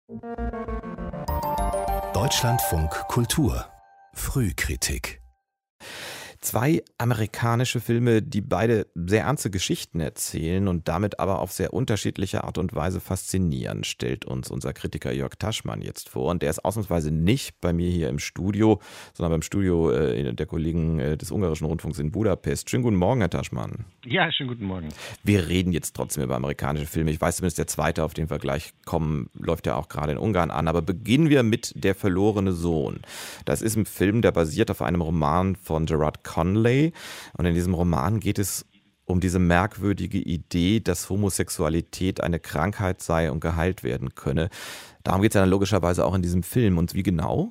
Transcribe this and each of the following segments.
Deutschlandfunk Kultur Frühkritik. Zwei amerikanische Filme, die beide sehr ernste Geschichten erzählen und damit aber auf sehr unterschiedliche Art und Weise faszinieren, stellt uns unser Kritiker Jörg Taschmann jetzt vor. Und der ist ausnahmsweise nicht bei mir hier im Studio, sondern beim Studio der Kollegen des Ungarischen Rundfunks in Budapest. Schönen guten Morgen, Herr Taschmann. Ja, schönen guten Morgen. Wir reden jetzt trotzdem über amerikanische Filme. Ich weiß zumindest, der zweite, auf den wir gleich kommen, läuft ja auch gerade in Ungarn an. Aber beginnen wir mit Der verlorene Sohn. Das ist ein Film, der basiert auf einem Roman von Gerard Conley. Und in diesem Roman geht es um diese merkwürdige Idee, dass Homosexualität eine Krankheit sei und geheilt werden könne. Darum geht es ja dann logischerweise auch in diesem Film. Und wie genau?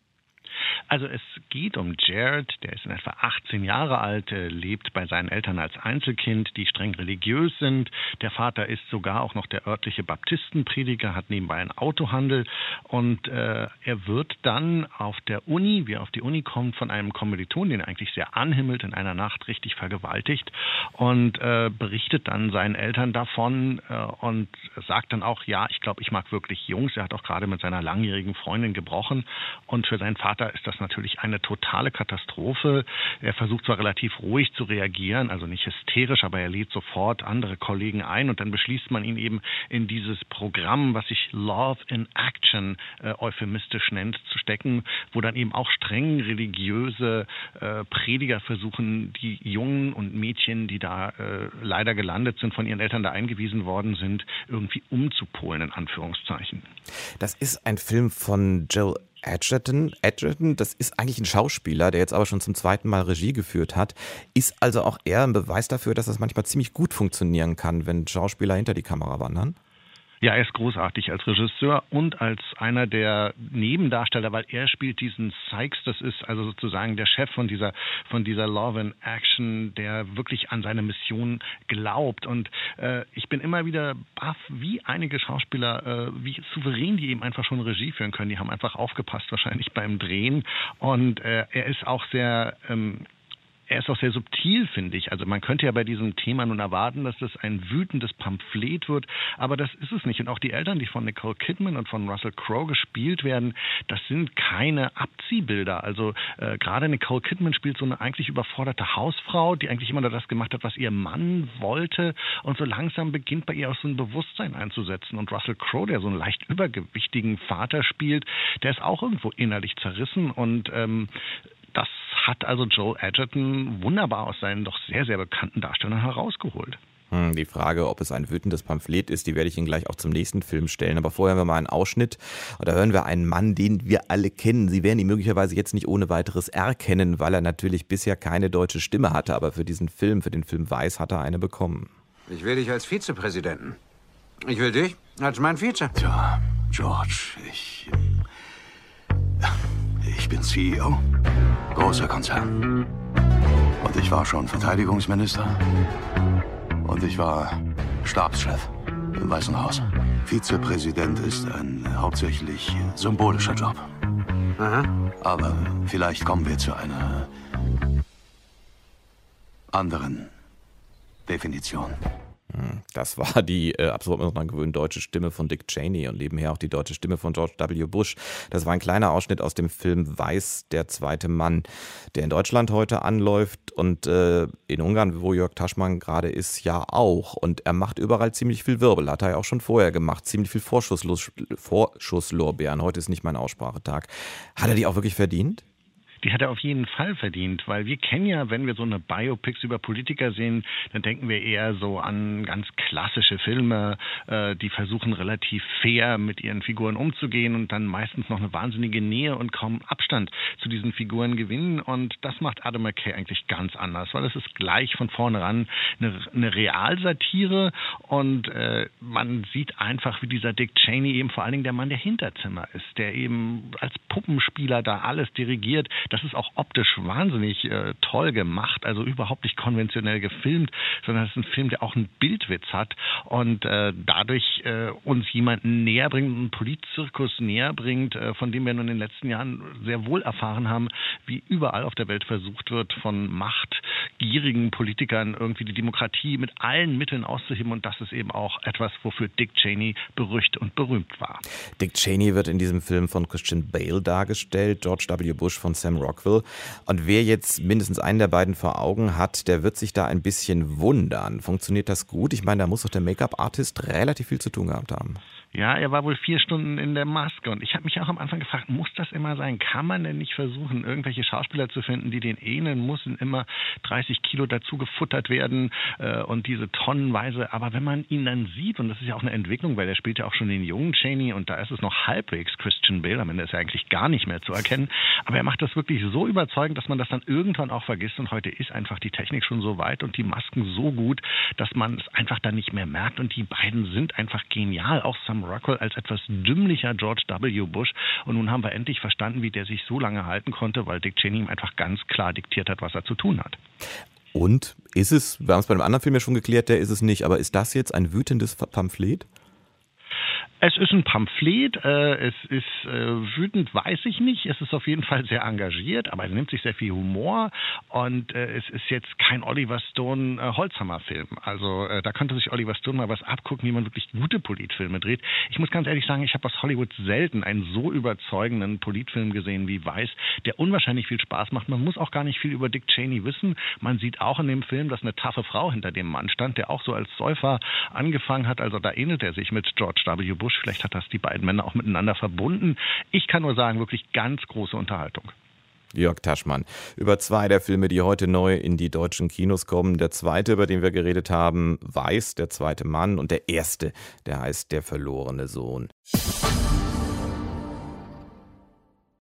Also es geht um Jared, der ist in etwa 18 Jahre alt, lebt bei seinen Eltern als Einzelkind, die streng religiös sind. Der Vater ist sogar auch noch der örtliche Baptistenprediger, hat nebenbei einen Autohandel und er wird dann auf der Uni, wie er auf die Uni kommt, von einem Kommiliton, den er eigentlich sehr anhimmelt, in einer Nacht richtig vergewaltigt und berichtet dann seinen Eltern davon und sagt dann auch, ja, ich glaube, ich mag wirklich Jungs. Er hat auch gerade mit seiner langjährigen Freundin gebrochen und für seinen Vater ist das natürlich eine totale Katastrophe. Er versucht zwar relativ ruhig zu reagieren, also nicht hysterisch, aber er lädt sofort andere Kollegen ein und dann beschließt man ihn eben in dieses Programm, was sich Love in Action euphemistisch nennt, zu stecken, wo dann eben auch streng religiöse Prediger versuchen, die Jungen und Mädchen, die da leider gelandet sind, von ihren Eltern da eingewiesen worden sind, irgendwie umzupolen, in Anführungszeichen. Das ist ein Film von Joel Edgerton, das ist eigentlich ein Schauspieler, der jetzt aber schon zum zweiten Mal Regie geführt hat, ist also auch eher ein Beweis dafür, dass das manchmal ziemlich gut funktionieren kann, wenn Schauspieler hinter die Kamera wandern. Ja, er ist großartig als Regisseur und als einer der Nebendarsteller, weil er spielt diesen Sykes, das ist also sozusagen der Chef von dieser Love in Action, der wirklich an seine Mission glaubt. Und ich bin immer wieder baff, wie einige Schauspieler, wie souverän die eben einfach schon Regie führen können. Die haben einfach aufgepasst wahrscheinlich beim Drehen und er ist auch sehr subtil, finde ich. Also man könnte ja bei diesem Thema nun erwarten, dass das ein wütendes Pamphlet wird, aber das ist es nicht. Und auch die Eltern, die von Nicole Kidman und von Russell Crowe gespielt werden, das sind keine Abziehbilder. Also gerade Nicole Kidman spielt so eine eigentlich überforderte Hausfrau, die eigentlich immer nur das gemacht hat, was ihr Mann wollte und so langsam beginnt bei ihr auch so ein Bewusstsein einzusetzen. Und Russell Crowe, der so einen leicht übergewichtigen Vater spielt, der ist auch irgendwo innerlich zerrissen und das hat also Joel Edgerton wunderbar aus seinen doch sehr, sehr bekannten Darstellern herausgeholt. Die Frage, ob es ein wütendes Pamphlet ist, die werde ich Ihnen gleich auch zum nächsten Film stellen. Aber vorher haben wir mal einen Ausschnitt. Und da hören wir einen Mann, den wir alle kennen. Sie werden ihn möglicherweise jetzt nicht ohne weiteres erkennen, weil er natürlich bisher keine deutsche Stimme hatte. Aber für den Film Weiß, hat er eine bekommen. Ich will dich als Vizepräsidenten. Ich will dich als mein Vize. Tja, George, ich bin CEO. Großer Konzern. Und ich war schon Verteidigungsminister. Und ich war Stabschef im Weißen Haus. Vizepräsident ist ein hauptsächlich symbolischer Job. Aha. Aber vielleicht kommen wir zu einer anderen Definition. Das war die absolut ungewöhnliche deutsche Stimme von Dick Cheney und nebenher auch die deutsche Stimme von George W. Bush. Das war ein kleiner Ausschnitt aus dem Film Weiß, der zweite Mann, der in Deutschland heute anläuft und in Ungarn, wo Jörg Taschmann gerade ist, ja auch. Und er macht überall ziemlich viel Wirbel, hat er ja auch schon vorher gemacht, ziemlich viel Vorschusslorbeeren. Heute ist nicht mein Aussprachetag. Hat er die auch wirklich verdient? Die hat er auf jeden Fall verdient, weil wir kennen ja, wenn wir so eine Biopics über Politiker sehen, dann denken wir eher so an ganz klassische Filme, die versuchen relativ fair mit ihren Figuren umzugehen und dann meistens noch eine wahnsinnige Nähe und kaum Abstand zu diesen Figuren gewinnen. Und das macht Adam McKay eigentlich ganz anders, weil es ist gleich von vornherein eine Realsatire und man sieht einfach, wie dieser Dick Cheney eben vor allen Dingen der Mann der Hinterzimmer ist, der eben als Puppenspieler da alles dirigiert, Das ist auch optisch wahnsinnig toll gemacht, also überhaupt nicht konventionell gefilmt, sondern es ist ein Film, der auch einen Bildwitz hat und dadurch uns jemanden näher bringt, einen Politzirkus näher bringt, von dem wir nun in den letzten Jahren sehr wohl erfahren haben, wie überall auf der Welt versucht wird, von machtgierigen Politikern irgendwie die Demokratie mit allen Mitteln auszuheben. Und das ist eben auch etwas, wofür Dick Cheney berüchtigt und berühmt war. Dick Cheney wird in diesem Film von Christian Bale dargestellt, George W. Bush von Sam Rockwell. Und wer jetzt mindestens einen der beiden vor Augen hat, der wird sich da ein bisschen wundern. Funktioniert das gut? Ich meine, da muss doch der Make-up-Artist relativ viel zu tun gehabt haben. Ja, er war wohl 4 Stunden in der Maske und ich habe mich auch am Anfang gefragt, muss das immer sein? Kann man denn nicht versuchen, irgendwelche Schauspieler zu finden, die den ähneln? Müssen immer 30 Kilo dazu gefuttert werden und diese tonnenweise. Aber wenn man ihn dann sieht, und das ist ja auch eine Entwicklung, weil er spielt ja auch schon den jungen Cheney und da ist es noch halbwegs Christian Bale, am Ende ist er eigentlich gar nicht mehr zu erkennen. Aber er macht das wirklich so überzeugend, dass man das dann irgendwann auch vergisst und heute ist einfach die Technik schon so weit und die Masken so gut, dass man es einfach dann nicht mehr merkt und die beiden sind einfach genial. Auch Sam Rockwell als etwas dümmlicher George W. Bush. Und nun haben wir endlich verstanden, wie der sich so lange halten konnte, weil Dick Cheney ihm einfach ganz klar diktiert hat, was er zu tun hat. Und ist es, wir haben es bei einem anderen Film ja schon geklärt, der ist es nicht, aber ist das jetzt ein wütendes Pamphlet? Es ist ein Pamphlet, es ist wütend, weiß ich nicht. Es ist auf jeden Fall sehr engagiert, aber er nimmt sich sehr viel Humor und es ist jetzt kein Oliver Stone Holzhammer-Film. Also da könnte sich Oliver Stone mal was abgucken, wie man wirklich gute Politfilme dreht. Ich muss ganz ehrlich sagen, ich habe aus Hollywood selten einen so überzeugenden Politfilm gesehen wie Weiß, der unwahrscheinlich viel Spaß macht. Man muss auch gar nicht viel über Dick Cheney wissen. Man sieht auch in dem Film, dass eine taffe Frau hinter dem Mann stand, der auch so als Säufer angefangen hat. Also da ähnelt er sich mit George W. Bush. Vielleicht hat das die beiden Männer auch miteinander verbunden. Ich kann nur sagen, wirklich ganz große Unterhaltung. Jörg Taschmann über 2 der Filme, die heute neu in die deutschen Kinos kommen. Der zweite, über den wir geredet haben, Weiß, der zweite Mann. Und der erste, der heißt Der verlorene Sohn.